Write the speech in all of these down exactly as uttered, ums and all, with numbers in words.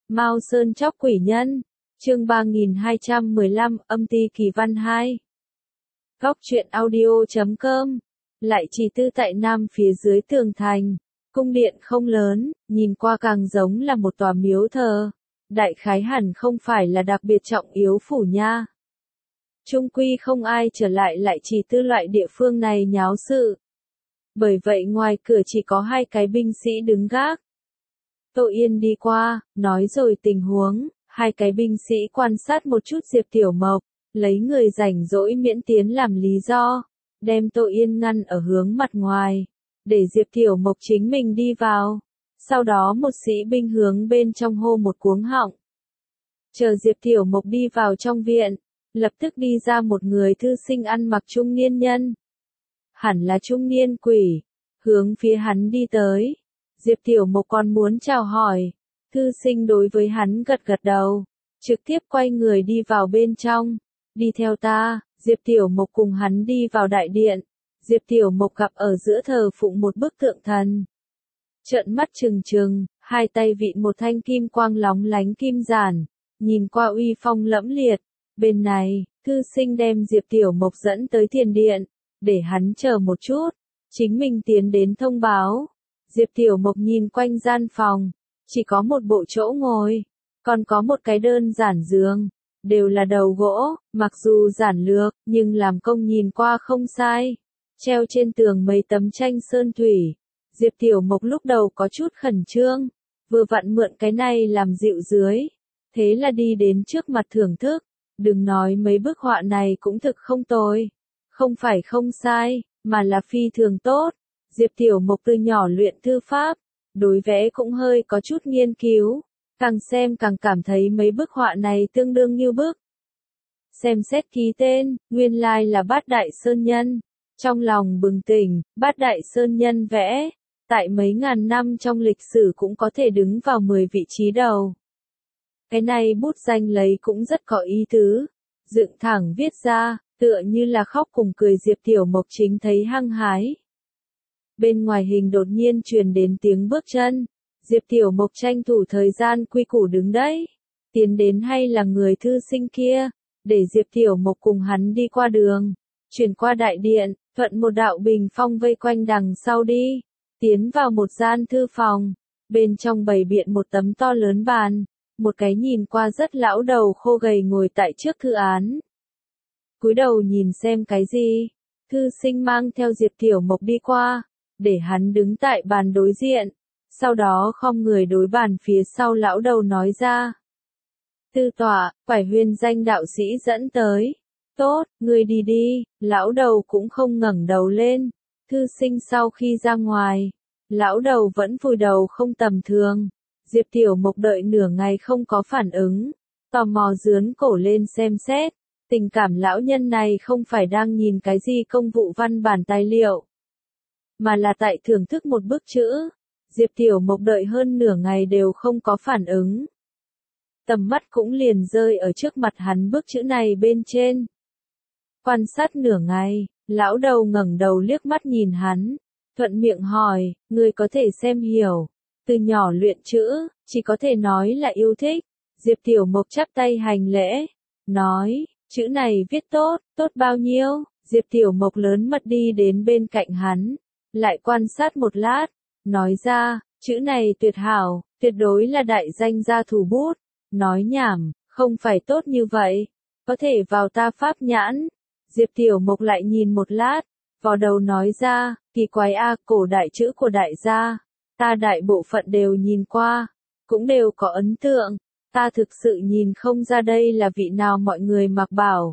Mao Sơn Chóc Quỷ Nhân, chương ba nghìn hai trăm mười lăm, âm ty kỳ văn hai. Góc truyện audio chấm com, lại chỉ tư tại nam phía dưới tường thành, cung điện không lớn, nhìn qua càng giống là một tòa miếu thờ, đại khái hẳn không phải là đặc biệt trọng yếu phủ nha. Trung quy không ai trở lại lại chỉ tư loại địa phương này nháo sự. Bởi vậy ngoài cửa chỉ có hai cái binh sĩ đứng gác. Tô Yên đi qua, nói rồi tình huống, hai cái binh sĩ quan sát một chút Diệp Tiểu Mộc, lấy người rảnh rỗi miễn tiến làm lý do, đem Tô Yên ngăn ở hướng mặt ngoài, để Diệp Tiểu Mộc chính mình đi vào. Sau đó một sĩ binh hướng bên trong hô một cuống họng. Chờ Diệp Tiểu Mộc đi vào trong viện, lập tức đi ra một người thư sinh ăn mặc trung niên nhân. Hẳn là trung niên quỷ, hướng phía hắn đi tới. Diệp Tiểu Mộc còn muốn chào hỏi, thư sinh đối với hắn gật gật đầu, trực tiếp quay người đi vào bên trong. Đi theo ta, Diệp Tiểu Mộc cùng hắn đi vào đại điện. Diệp Tiểu Mộc gặp ở giữa thờ phụng một bức tượng thần. Trợn mắt trừng trừng, hai tay vịn một thanh kim quang lóng lánh kim giản, nhìn qua uy phong lẫm liệt. Bên này, thư sinh đem Diệp Tiểu Mộc dẫn tới tiền điện, để hắn chờ một chút, chính mình tiến đến thông báo. Diệp Tiểu Mộc nhìn quanh gian phòng, chỉ có một bộ chỗ ngồi, còn có một cái đơn giản giường, đều là đầu gỗ, mặc dù giản lược, nhưng làm công nhìn qua không sai. Treo trên tường mấy tấm tranh sơn thủy. Diệp Tiểu Mộc lúc đầu có chút khẩn trương, vừa vặn mượn cái này làm dịu dưới, thế là đi đến trước mặt thưởng thức. Đừng nói mấy bức họa này cũng thực không tồi, không phải không sai, mà là phi thường tốt. Diệp Tiểu Mộc từ nhỏ luyện thư pháp, đối vẽ cũng hơi có chút nghiên cứu, càng xem càng cảm thấy mấy bức họa này tương đương như bức. Xem xét ký tên, nguyên lai là Bát Đại Sơn Nhân, trong lòng bừng tỉnh, Bát Đại Sơn Nhân vẽ, tại mấy ngàn năm trong lịch sử cũng có thể đứng vào mười vị trí đầu. Cái này bút danh lấy cũng rất có ý tứ, dựng thẳng viết ra, tựa như là khóc cùng cười. Diệp Tiểu Mộc chính thấy hăng hái. Bên ngoài hình đột nhiên truyền đến tiếng bước chân, Diệp Tiểu Mộc tranh thủ thời gian quy củ đứng đấy, tiến đến hay là người thư sinh kia, để Diệp Tiểu Mộc cùng hắn đi qua đường, chuyển qua đại điện, thuận một đạo bình phong vây quanh đằng sau đi, tiến vào một gian thư phòng, bên trong bày biện một tấm to lớn bàn. Một cái nhìn qua rất lão đầu khô gầy ngồi tại trước thư án. Cúi đầu nhìn xem cái gì, thư sinh mang theo Diệp Tiểu Mộc đi qua, để hắn đứng tại bàn đối diện, sau đó khom người đối bàn phía sau lão đầu nói ra. Tư tọa, phải huyền danh đạo sĩ dẫn tới. Tốt, ngươi đi đi, lão đầu cũng không ngẩng đầu lên. Thư sinh sau khi ra ngoài, lão đầu vẫn vùi đầu không tầm thường. Diệp Tiểu Mộc đợi nửa ngày không có phản ứng, tò mò dướn cổ lên xem xét, tình cảm lão nhân này không phải đang nhìn cái gì công vụ văn bản tài liệu, mà là tại thưởng thức một bức chữ. Diệp Tiểu Mộc đợi hơn nửa ngày đều không có phản ứng. Tầm mắt cũng liền rơi ở trước mặt hắn bức chữ này bên trên. Quan sát nửa ngày, lão đầu ngẩng đầu liếc mắt nhìn hắn, thuận miệng hỏi, ngươi có thể xem hiểu. Từ nhỏ luyện chữ, chỉ có thể nói là yêu thích. Diệp Tiểu Mộc chắp tay hành lễ, nói, chữ này viết tốt, tốt bao nhiêu? Diệp Tiểu Mộc lớn mật đi đến bên cạnh hắn, lại quan sát một lát, nói ra, chữ này tuyệt hảo, tuyệt đối là đại danh gia thủ bút. Nói nhảm, không phải tốt như vậy, có thể vào ta pháp nhãn. Diệp Tiểu Mộc lại nhìn một lát, vò đầu nói ra, kỳ quái a, cổ đại chữ của đại gia. Ta đại bộ phận đều nhìn qua, cũng đều có ấn tượng, ta thực sự nhìn không ra đây là vị nào mọi người mặc bảo.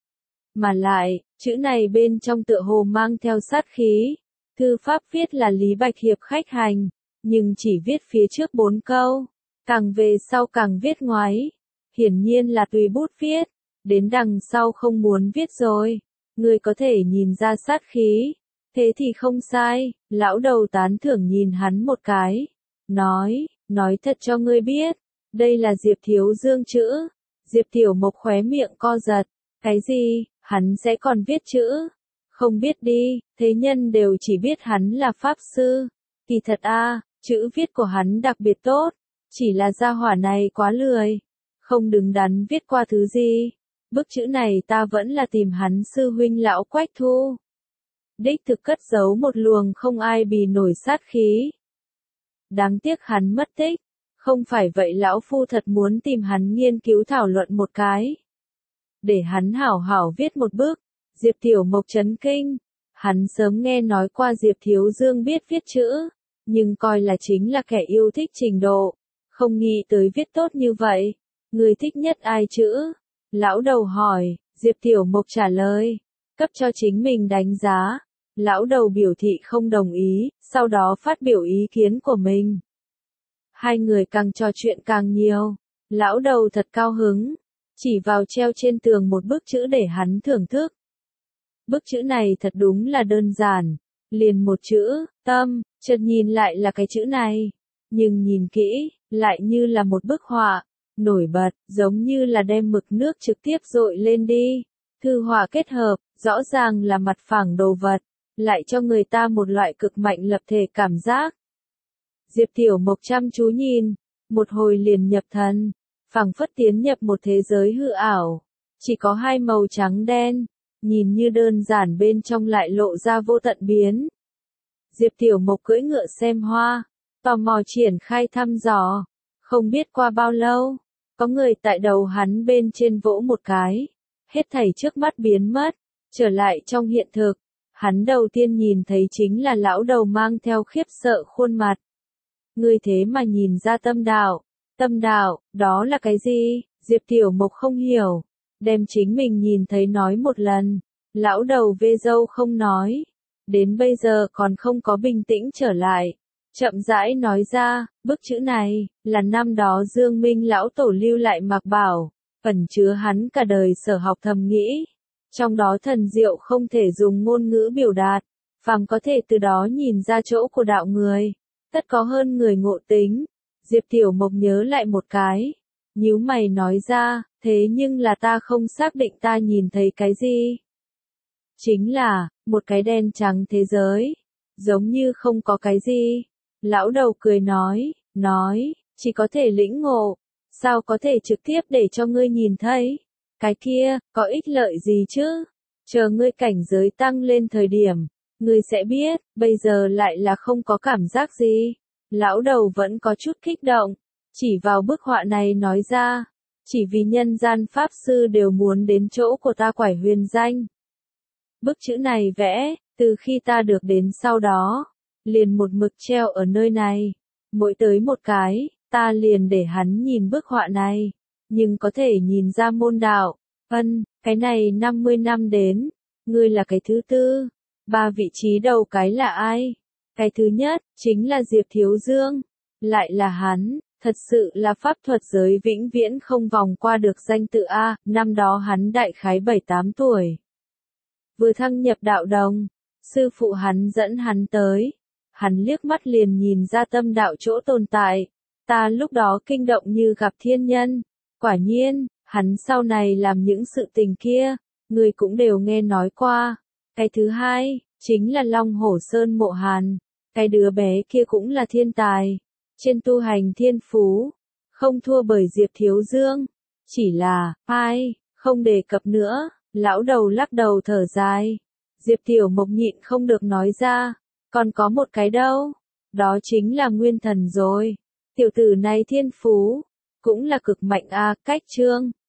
Mà lại, chữ này bên trong tựa hồ mang theo sát khí, thư pháp viết là Lý Bạch Hiệp khách hành, nhưng chỉ viết phía trước bốn câu, càng về sau càng viết ngoái, hiển nhiên là tùy bút viết, đến đằng sau không muốn viết rồi, người có thể nhìn ra sát khí. Thế thì không sai, lão đầu tán thưởng nhìn hắn một cái, nói, nói thật cho ngươi biết, đây là Diệp Thiếu Dương chữ. Diệp Tiểu Mộc khóe miệng co giật, cái gì, hắn sẽ còn viết chữ? Không biết đi, thế nhân đều chỉ biết hắn là pháp sư. Kỳ thật a, chữ viết của hắn đặc biệt tốt, Chỉ là gia hỏa này quá lười, không đứng đắn viết qua thứ gì. Bức chữ này ta vẫn là tìm hắn sư huynh lão Quách Thu. Đích thực cất giấu một luồng không ai bì nổi sát khí. Đáng tiếc hắn mất tích, không phải vậy lão phu thật muốn tìm hắn nghiên cứu thảo luận một cái. Để hắn hảo hảo viết một bức. Diệp Tiểu Mộc chấn kinh, hắn sớm nghe nói qua Diệp Thiếu Dương biết viết chữ, nhưng coi là chính là kẻ yêu thích trình độ, không nghĩ tới viết tốt như vậy. Người thích nhất ai chữ? Lão đầu hỏi, Diệp Tiểu Mộc trả lời, cấp cho chính mình đánh giá. Lão đầu biểu thị không đồng ý, sau đó phát biểu ý kiến của mình. Hai người càng trò chuyện càng nhiều, lão đầu thật cao hứng, chỉ vào treo trên tường một bức chữ để hắn thưởng thức. Bức chữ này thật đúng là đơn giản, liền một chữ, tâm, chợt nhìn lại là cái chữ này, nhưng nhìn kỹ, lại như là một bức họa, nổi bật, giống như là đem mực nước trực tiếp dội lên đi. Thư họa kết hợp, rõ ràng là mặt phẳng đồ vật, lại cho người ta một loại cực mạnh lập thể cảm giác. Diệp Tiểu Mộc chăm chú nhìn, một hồi liền nhập thần, phảng phất tiến nhập một thế giới hư ảo, chỉ có hai màu trắng đen, nhìn như đơn giản bên trong lại lộ ra vô tận biến. Diệp Tiểu Mộc cưỡi ngựa xem hoa, tò mò triển khai thăm dò, không biết qua bao lâu, có người tại đầu hắn bên trên vỗ một cái, hết thảy trước mắt biến mất, trở lại trong hiện thực. Hắn đầu tiên nhìn thấy chính là lão đầu mang theo khiếp sợ khuôn mặt. Ngươi thế mà nhìn ra tâm đạo. Tâm đạo, đó là cái gì? Diệp Tiểu Mộc không hiểu. Đem chính mình nhìn thấy nói một lần. Lão đầu vê râu không nói. Đến bây giờ còn không có bình tĩnh trở lại. Chậm rãi nói ra, bức chữ này, là năm đó Dương Minh lão tổ lưu lại mạc bảo. Ẩn chứa hắn cả đời sở học thầm nghĩ. Trong đó thần diệu không thể dùng ngôn ngữ biểu đạt, phàm có thể từ đó nhìn ra chỗ của đạo người, tất có hơn người ngộ tính. Diệp Tiểu Mộc nhớ lại một cái, nhíu mày nói ra, thế nhưng là ta không xác định ta nhìn thấy cái gì. Chính là, một cái đen trắng thế giới, giống như không có cái gì. Lão đầu cười nói, nói, chỉ có thể lĩnh ngộ, sao có thể trực tiếp để cho ngươi nhìn thấy. Cái kia, có ích lợi gì chứ? Chờ ngươi cảnh giới tăng lên thời điểm, ngươi sẽ biết, bây giờ lại là không có cảm giác gì. Lão đầu vẫn có chút kích động, chỉ vào bức họa này nói ra, chỉ vì nhân gian pháp sư đều muốn đến chỗ của ta quải huyền danh. Bức chữ này vẽ, từ khi ta được đến sau đó, liền một mực treo ở nơi này, mỗi tới một cái, ta liền để hắn nhìn bức họa này. Nhưng có thể nhìn ra môn đạo. Ân, cái này năm mươi năm đến, ngươi là cái thứ tư, ba vị trí đầu cái là ai? Cái thứ nhất, chính là Diệp Thiếu Dương, lại là hắn, thật sự là pháp thuật giới vĩnh viễn không vòng qua được danh tự A, năm đó hắn đại khái bảy tám tuổi. Vừa thăng nhập đạo đồng, sư phụ hắn dẫn hắn tới, hắn liếc mắt liền nhìn ra tâm đạo chỗ tồn tại, ta lúc đó kinh động như gặp thiên nhân. Quả nhiên, hắn sau này làm những sự tình kia, người cũng đều nghe nói qua. Cái thứ hai, chính là Long Hổ Sơn Mộ Hàn. Cái đứa bé kia cũng là thiên tài. Trên tu hành thiên phú, không thua bởi Diệp Thiếu Dương. Chỉ là, ai, không đề cập nữa, lão đầu lắc đầu thở dài. Diệp Tiểu Mộc nhịn không được nói ra, còn có một cái đâu, đó chính là Nguyên Thần rồi. Tiểu tử này thiên phú cũng là cực mạnh a, cách chương